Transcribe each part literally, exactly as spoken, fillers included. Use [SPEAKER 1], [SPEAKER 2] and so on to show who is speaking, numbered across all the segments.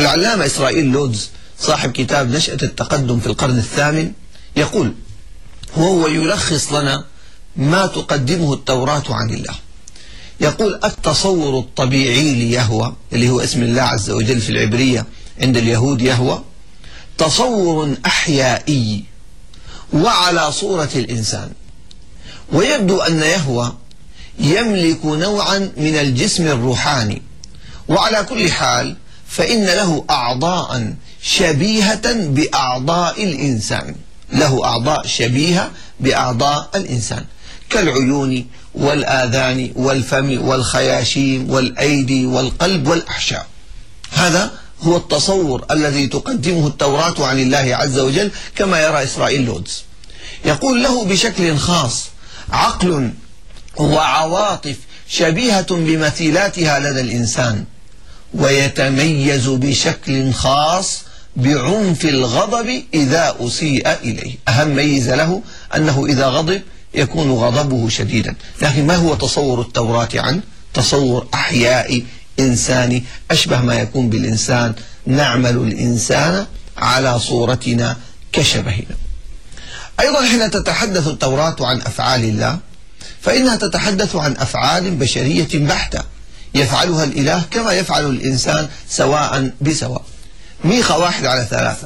[SPEAKER 1] العلامة إسرائيل لودز صاحب كتاب نشأة التقدم في القرن الثامن يقول، وهو يلخص لنا ما تقدمه التوراة عن الله، يقول: التصور الطبيعي ليهوه، اللي هو اسم الله عز وجل في العبرية عند اليهود يهوه، تصور أحيائي وعلى صورة الإنسان. ويبدو أن يهوه يملك نوعا من الجسم الروحاني، وعلى كل حال فإن له أعضاء شبيهة بأعضاء الإنسان، له أعضاء شبيهة بأعضاء الإنسان كالعيون والآذان والفم والخياشيم والأيدي والقلب والأحشاء. هذا هو التصور الذي تقدمه التوراة عن الله عز وجل كما يرى إسرائيل لودز. يقول: له بشكل خاص عقل وعواطف شبيهة بمثيلاتها لدى الإنسان، ويتميز بشكل خاص بعنف الغضب إذا أسيء إليه. أهم ميزة له أنه إذا غضب يكون غضبه شديدا. لكن ما هو تصور التوراة عنه؟ تصور أحيائي إنساني أشبه ما يكون بالإنسان، نعمل الإنسان على صورتنا كشبهنا. أيضا حين تتحدث التوراة عن أفعال الله فإنها تتحدث عن أفعال بشرية بحتة يفعلها الإله كما يفعل الإنسان سواء بسواء. ميخا واحد على ثلاثة: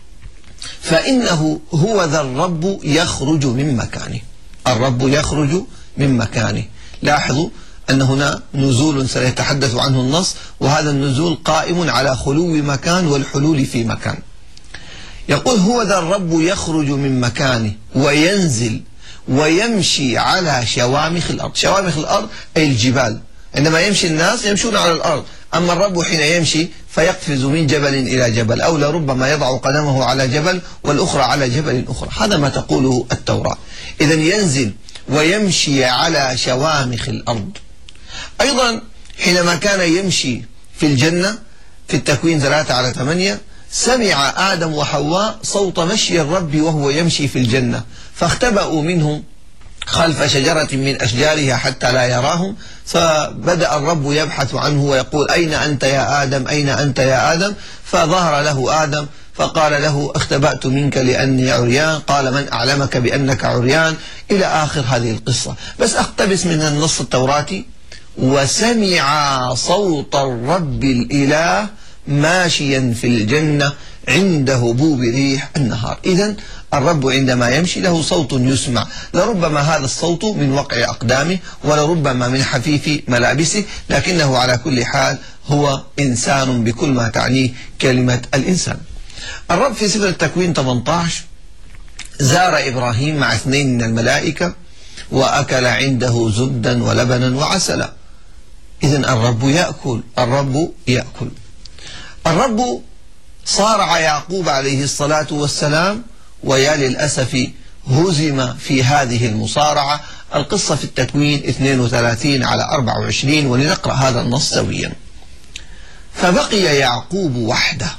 [SPEAKER 1] فإنه هو ذا الرب يخرج من مكانه. الرب يخرج من مكانه. لاحظوا أن هنا نزول سيتحدث عنه النص، وهذا النزول قائم على خلو مكان والحلول في مكان. يقول: هو ذا الرب يخرج من مكانه وينزل ويمشي على شوامخ الأرض. شوامخ الأرض أي الجبال. عندما يمشي الناس يمشون على الأرض، أما الرب حين يمشي فيقفز من جبل إلى جبل، أو لربما يضع قدمه على جبل والأخرى على جبل أخرى. هذا ما تقوله التوراة. إذن ينزل ويمشي على شوامخ الأرض. أيضا حينما كان يمشي في الجنة في التكوين ثلاثة على ثمانية، سمع آدم وحواء صوت مشي الرب وهو يمشي في الجنة، فاختبأوا منهم خلف شجرة من أشجارها حتى لا يراهم، فبدأ الرب يبحث عنه ويقول: أين أنت يا آدم؟ أين أنت يا آدم؟ فظهر له آدم فقال له: اختبأت منك لأني عريان. قال: من أعلمك بأنك عريان؟ إلى آخر هذه القصة. بس أقتبس من النص التوراتي: وسمع صوت الرب الإله ماشيا في الجنة عند هبوب ريح النهار. إذن الرب عندما يمشي له صوت يسمع، لربما هذا الصوت من وقع أقدامه ولربما من حفيف ملابسه، لكنه على كل حال هو إنسان بكل ما تعنيه كلمة الإنسان. الرب في سفر التكوين ثمانية عشر زار إبراهيم مع اثنين من الملائكة وأكل عنده زبدا ولبنا وعسلا. إذن الرب يأكل، الرب يأكل. الرب صارع يعقوب عليه الصلاة والسلام، ويا للأسف هزم في هذه المصارعة. القصة في التكوين اثنين وثلاثين على أربعة وعشرين، ولنقرأ هذا النص سويا: فبقي يعقوب وحده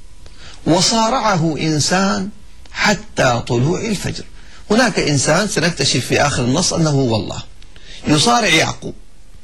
[SPEAKER 1] وصارعه إنسان حتى طلوع الفجر. هناك إنسان سنكتشف في آخر النص أنه هو الله يصارع يعقوب،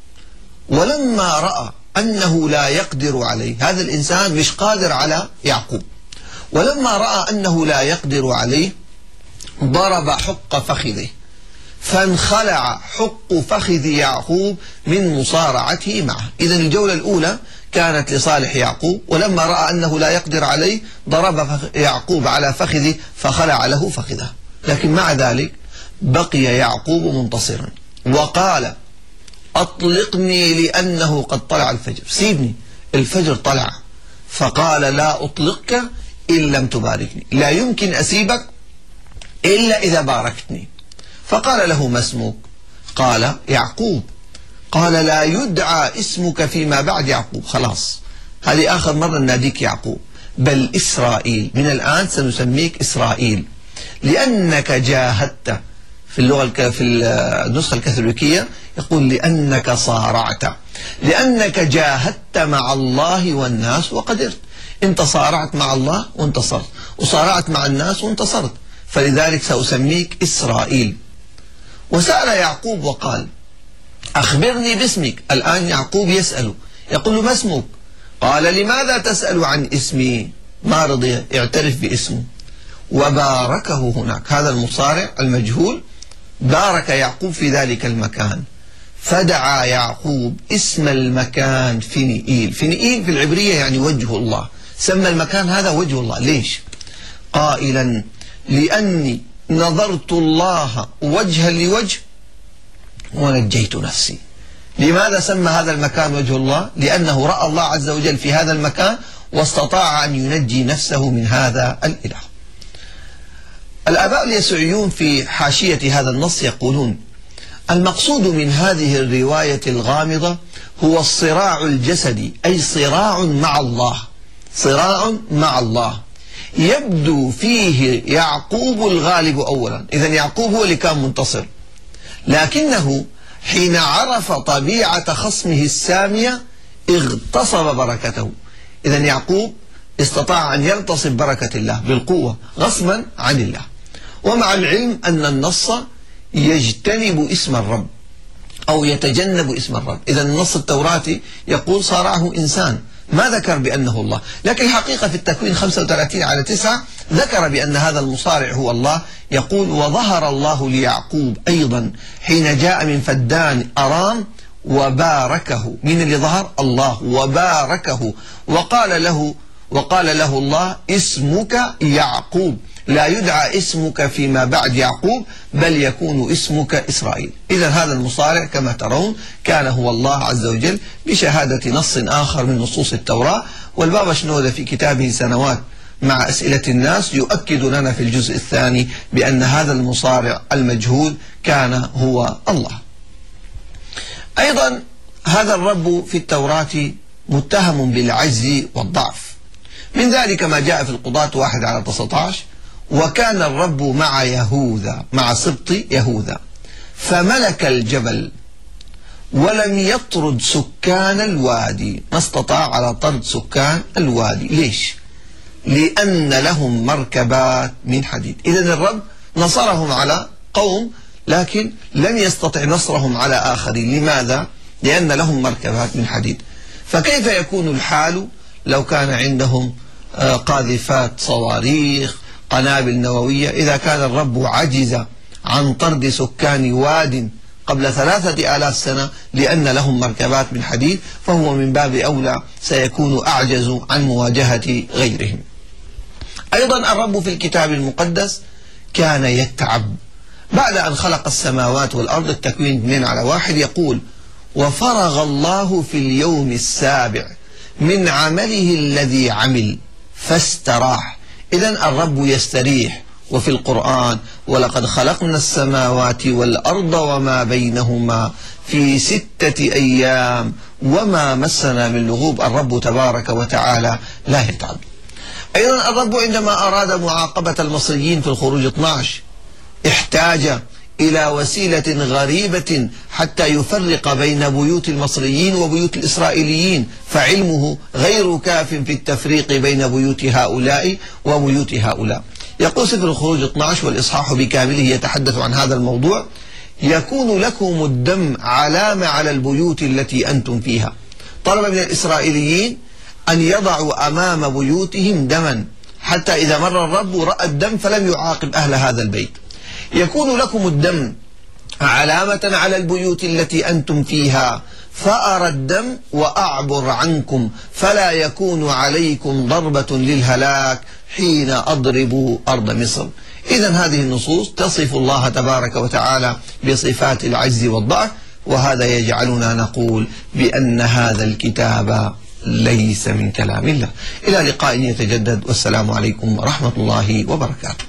[SPEAKER 1] ولما رأى أنه لا يقدر عليه، هذا الإنسان مش قادر على يعقوب، ولما رأى أنه لا يقدر عليه ضرب حق فخذه، فانخلع حق فخذ يعقوب من مصارعته معه. إذن الجولة الأولى كانت لصالح يعقوب، ولما رأى أنه لا يقدر عليه ضرب يعقوب على فخذه فخلع له فخذه. لكن مع ذلك بقي يعقوب منتصرا وقال: أطلقني لأنه قد طلع الفجر. سيبني، الفجر طلع. فقال: لا أطلقك إن لم تباركني، لا يمكن أسيبك إلا إذا باركتني. فقال له: ما اسمك؟ قال: يعقوب. قال: لا يدعى اسمك فيما بعد يعقوب، خلاص هذه آخر مرة ناديك يعقوب، بل إسرائيل، من الآن سنسميك إسرائيل، لأنك جاهدت. في اللغة في النسخة الكاثوليكية يقول: لأنك صارعت، لأنك جاهدت مع الله والناس وقدرت. أنت صارعت مع الله وانتصرت، وصارعت مع الناس وانتصرت، فلذلك سأسميك إسرائيل. وسأل يعقوب وقال: أخبرني باسمك. الآن يعقوب يسأله، يقول له: ما اسمك؟ قال لماذا تسأل عن اسمي؟ ما رضي يعترف باسمه، وباركه هناك. هذا المصارع المجهول بارك يعقوب في ذلك المكان، فدعا يعقوب اسم المكان فينيئيل. فينيئيل في العبرية يعني وجه الله، سمى المكان هذا وجه الله. ليش؟ قائلا لأني نظرت الله وجها لوجه ونجيت نفسي. لماذا سمى هذا المكان وجه الله؟ لأنه رأى الله عز وجل في هذا المكان واستطاع أن ينجي نفسه من هذا الإله. الآباء اليسوعيون في حاشية هذا النص يقولون: المقصود من هذه الرواية الغامضة هو الصراع الجسدي، أي صراع مع الله، صراع مع الله يبدو فيه يعقوب الغالب أولا. إذن يعقوب هو اللي كان منتصر، لكنه حين عرف طبيعة خصمه السامية اغتصب بركته. إذن يعقوب استطاع أن يغتصب بركة الله بالقوة غصبا عن الله، ومع العلم أن النص يجتنب اسم الرب أو يتجنب اسم الرب. إذن النص التوراتي يقول صارعه إنسان، ما ذكر بأنه الله، لكن الحقيقة في التكوين خمسة وثلاثين على تسعة ذكر بأن هذا المصارع هو الله. يقول: وظهر الله ليعقوب أيضا حين جاء من فدان أرام وباركه. من اللي ظهر؟ الله. وباركه وقال له وقال له الله: اسمك يعقوب، لا يدعى اسمك فيما بعد يعقوب، بل يكون اسمك إسرائيل. إذا هذا المصارع كما ترون كان هو الله عز وجل بشهادة نص آخر من نصوص التوراة. والبابا شنودة في كتابه سنوات مع أسئلة الناس يؤكد لنا في الجزء الثاني بأن هذا المصارع المجهول كان هو الله. أيضا هذا الرب في التوراة متهم بالعجز والضعف. من ذلك ما جاء في القضاة واحد على تسعة عشر: وكان الرب مع يهوذا، مع سبط يهوذا، فملك الجبل ولم يطرد سكان الوادي. ما استطاع على طرد سكان الوادي. ليش؟ لأن لهم مركبات من حديد. إذن الرب نصرهم على قوم لكن لم يستطع نصرهم على آخرين. لماذا؟ لأن لهم مركبات من حديد. فكيف يكون الحال لو كان عندهم قاذفات صواريخ، قنابل نووية، إذا كان الرب عجز عن طرد سكان واد قبل ثلاثة آلاف سنة لأن لهم مركبات من حديد، فهو من باب أولى سيكون أعجز عن مواجهة غيرهم. أيضا الرب في الكتاب المقدس كان يتعب. بعد أن خلق السماوات والأرض، التكوين اثنين على واحد، يقول: وفرغ الله في اليوم السابع من عمله الذي عمل فاستراح. إذن الرب يستريح. وفي القرآن: ولقد خلقنا السماوات والأرض وما بينهما في ستة أيام وما مسنا من لغوب. الرب تبارك وتعالى لا يتعب. أيضا الرب عندما أراد معاقبة المصريين في الخروج اثني عشر احتاج إلى وسيلة غريبة حتى يفرق بين بيوت المصريين وبيوت الإسرائيليين، فعلمه غير كاف في التفريق بين بيوت هؤلاء وبيوت هؤلاء. يقول سفر الخروج اثني عشر والإصحاح بكامله يتحدث عن هذا الموضوع: يكون لكم الدم علامة على البيوت التي أنتم فيها. طلب من الإسرائيليين أن يضعوا أمام بيوتهم دما، حتى إذا مر الرب رأى الدم فلم يعاقب أهل هذا البيت. يكون لكم الدم علامة على البيوت التي أنتم فيها، فأرى الدم وأعبر عنكم، فلا يكون عليكم ضربة للهلاك حين أضرب أرض مصر. إذن هذه النصوص تصف الله تبارك وتعالى بصفات العجز والضعف، وهذا يجعلنا نقول بأن هذا الكتاب ليس من كلام الله. إلى لقاء يتجدد، والسلام عليكم ورحمة الله وبركاته.